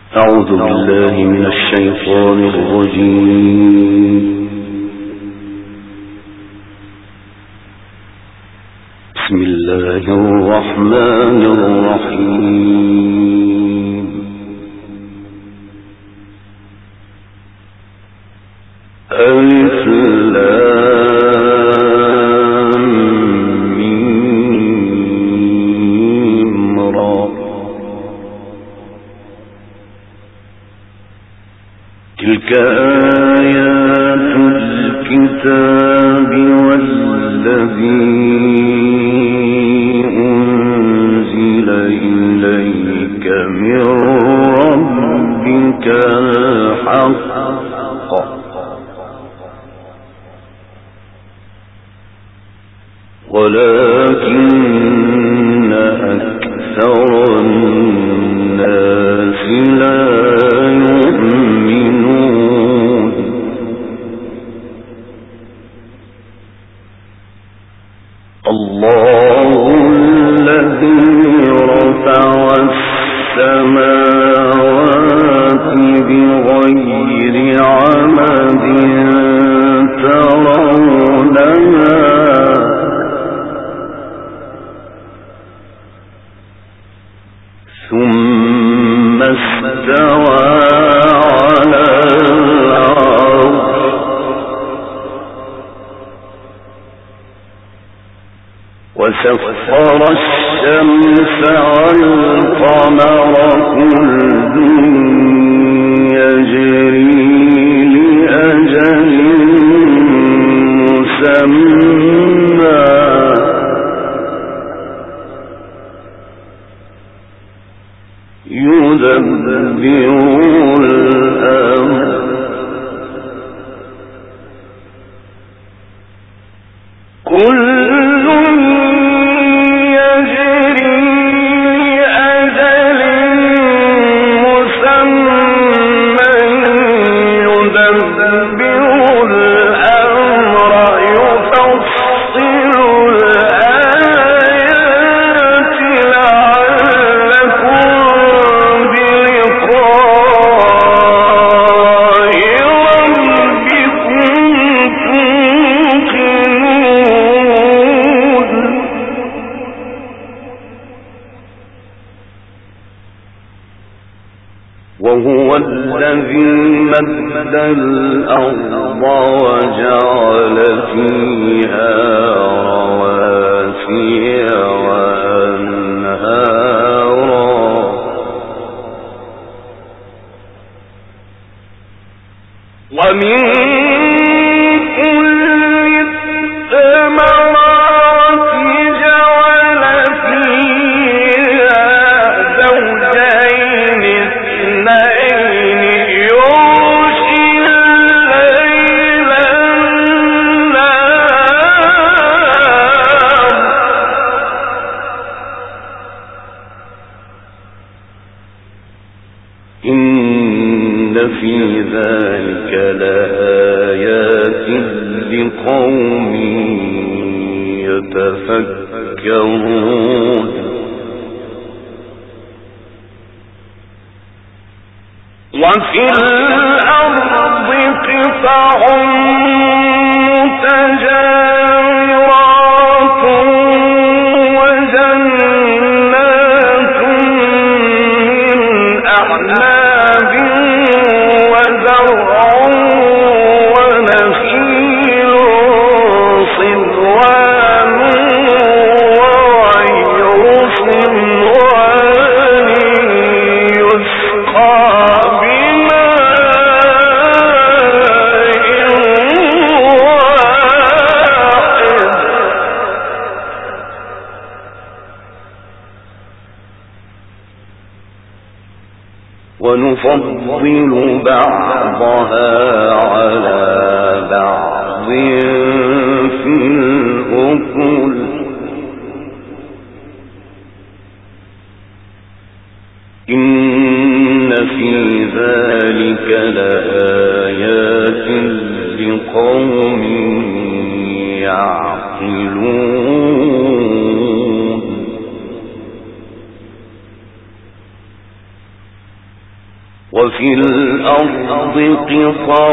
أعوذ بالله من الشيطان الرجيم. بسم الله الرحمن الرحيم. ألف لام ميم را. تلك آيات الكتاب والذي أنزل إليك من ربك الحق ولكن أكثر الناس لا يؤمنون. الله الذي رفع السماوات بغير عمد ترونها ثم استوى على العرش وسخر الشمس والقمر كل يجري لأجل مسمى يدبر الأمر كل يجري لأجل مسمى يدبر الأمر يفصل الآيات لعلكم وهو الذي مد الأرض وجعل فيها رواسي وأنهارا ومن كل الثمرات جعل فيها زوجين إن في ذلك لآيات لقوم يتفكرون. وفي الأرض قطع متجاورات وجنات من أعناب وزرع ونخيل صنوان وغير صنوان يسقى ونفضل بعضها على بعض في الأكل إن في ذلك لآيات لقوم يعقلون. وفي الأرض قطع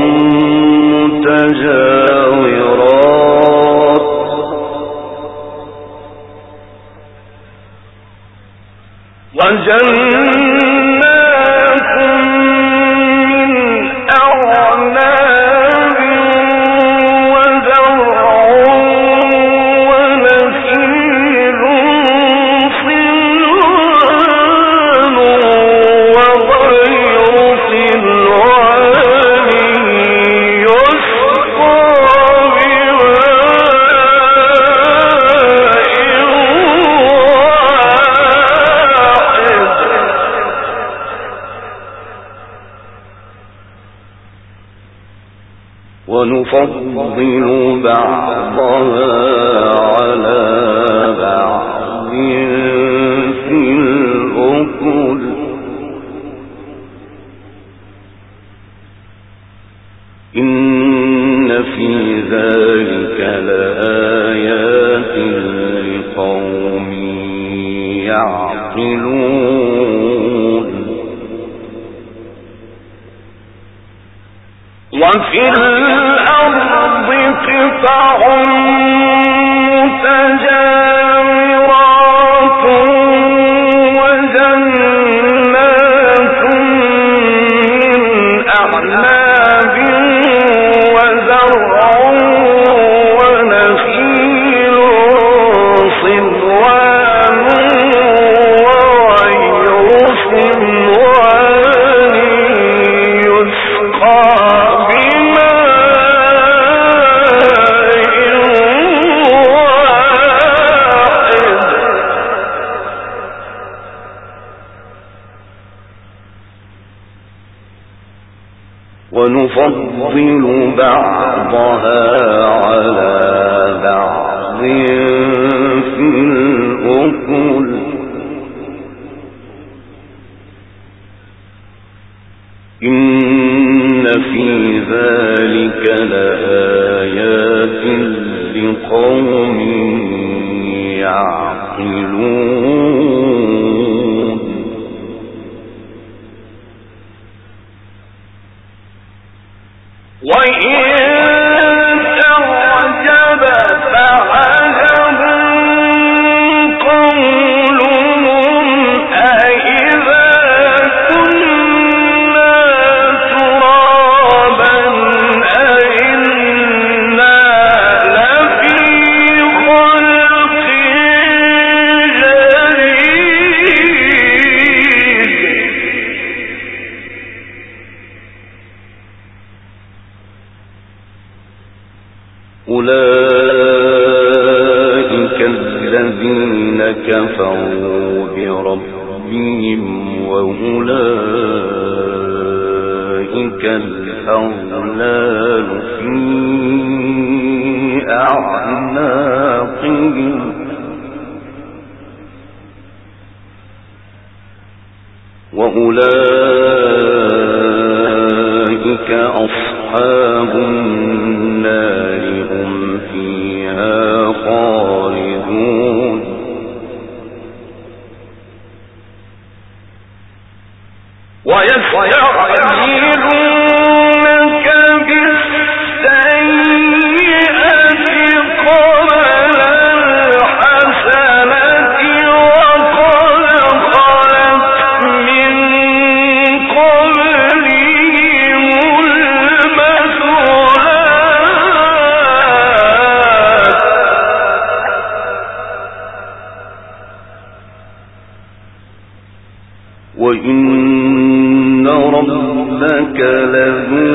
متجاورات وجنات من أعناب وزرع ونخيل صنوان وغير صنوان يسقى ونفضل بعضها على بعض في الأكل إن في ذلك لآيات لقوم يعقلون وفي الأرض قطع متجاورات وجنات من أعناب وزرع ونخيل صنوان وغير صنوان يسقى ونفضل بعضها على بعض في الأكل إن في ذلك لآيات لقوم يعقلون وإن تعجب فعجب قولهم أإذا كنا ترابا أإنا لفي خلق جديد أولئك الذين كفروا بربهم وأولئك الأغلال في أعناقهم وأولئك أصحاب النار هم فيها خالدون ويستعجلونك بالسيئة قبل الحسنة وقد خلت من قبلهم المثلات وإن ربك لذو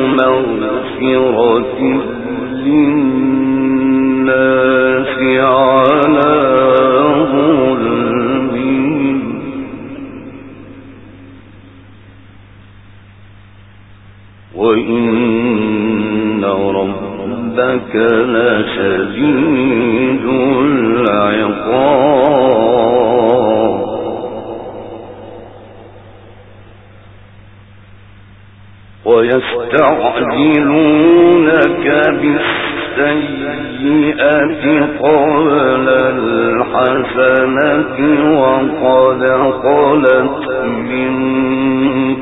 مغفرة للناس على ظلمهم وإن ربك لشديد العقاب ويستعجلونك بالسيئة قبل الحسنة وقد خلت من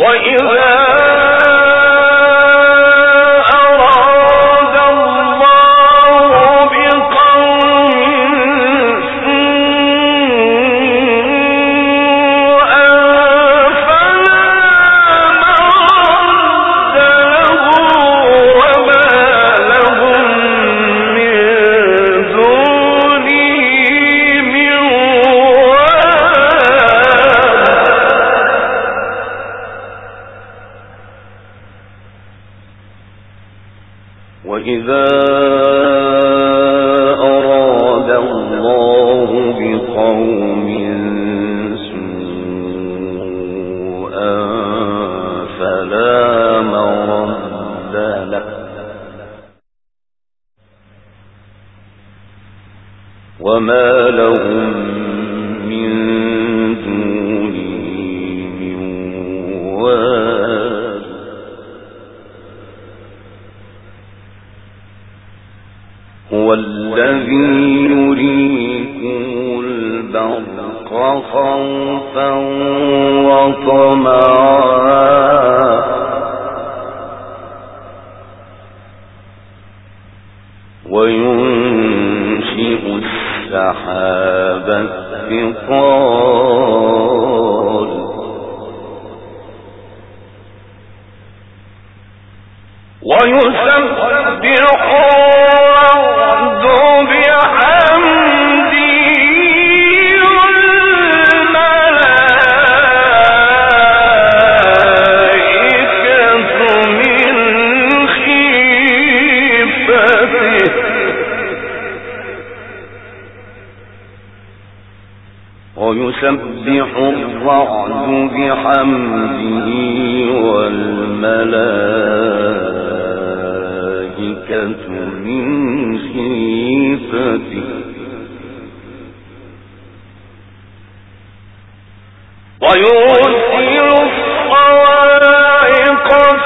وإذا أراد الله بقوم سوءا فلا مرد له وما لهم من دونه من وال هو الذي يريكم البرق خوفا وطمعا وينشئ السحاب الثقال ويسبح الرعد بحمده والملائكة من خيفته ويسبح الرعد بحمده والملائكة من خيفته ويرسل الصواعق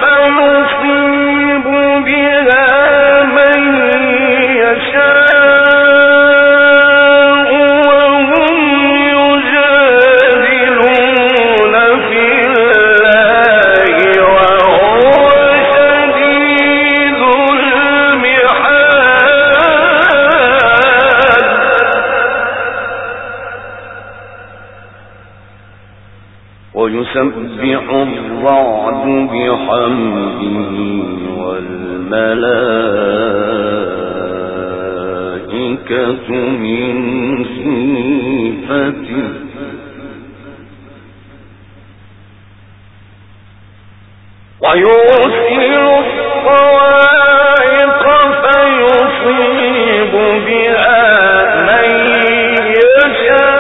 فيصيب بها من يشاء ويسبح الرعد بحمده والملائكة من خيفته ويرسل الصواعق فيصيب بها من يشاء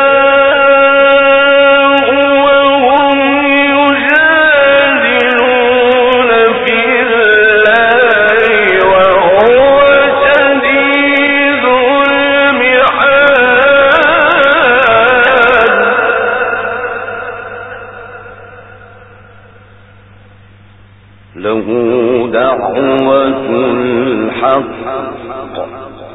له دعوة الحق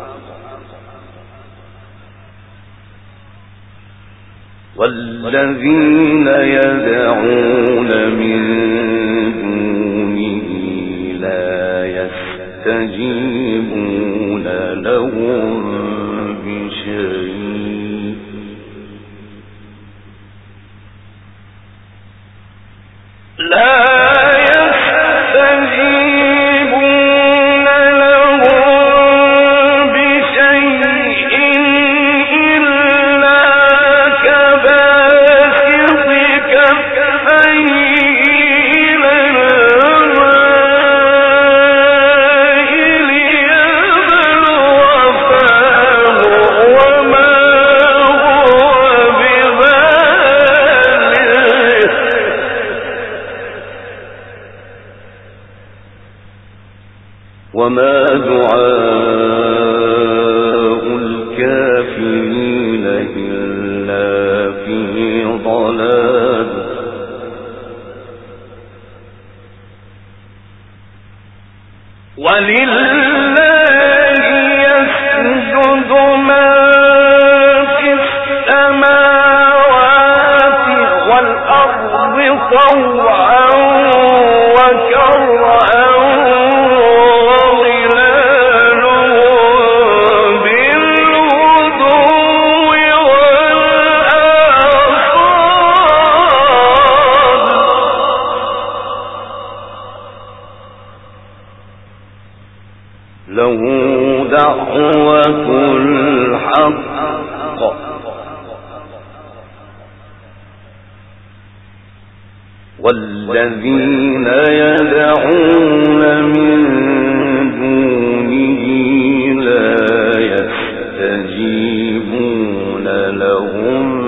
والذين يدعون من دونه لا يستجيبون لهم بشيء وما دعاء الكافرين إلا في ضلال ولله يسجد من في السماوات والأرض الأرض طوعا وكرها وظلالهم بالغدو والآصال له دعوة الحق والذين يدعون من دونه لا يستجيبون لهم